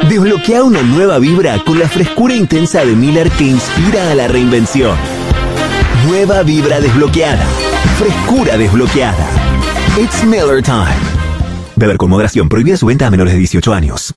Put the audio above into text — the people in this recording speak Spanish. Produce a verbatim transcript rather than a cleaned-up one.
Desbloquea una nueva vibra con la frescura intensa de Miller que inspira a la reinvención. Nueva vibra desbloqueada. Frescura desbloqueada. It's Miller Time. Beber con moderación. Prohibida su venta a menores de dieciocho años.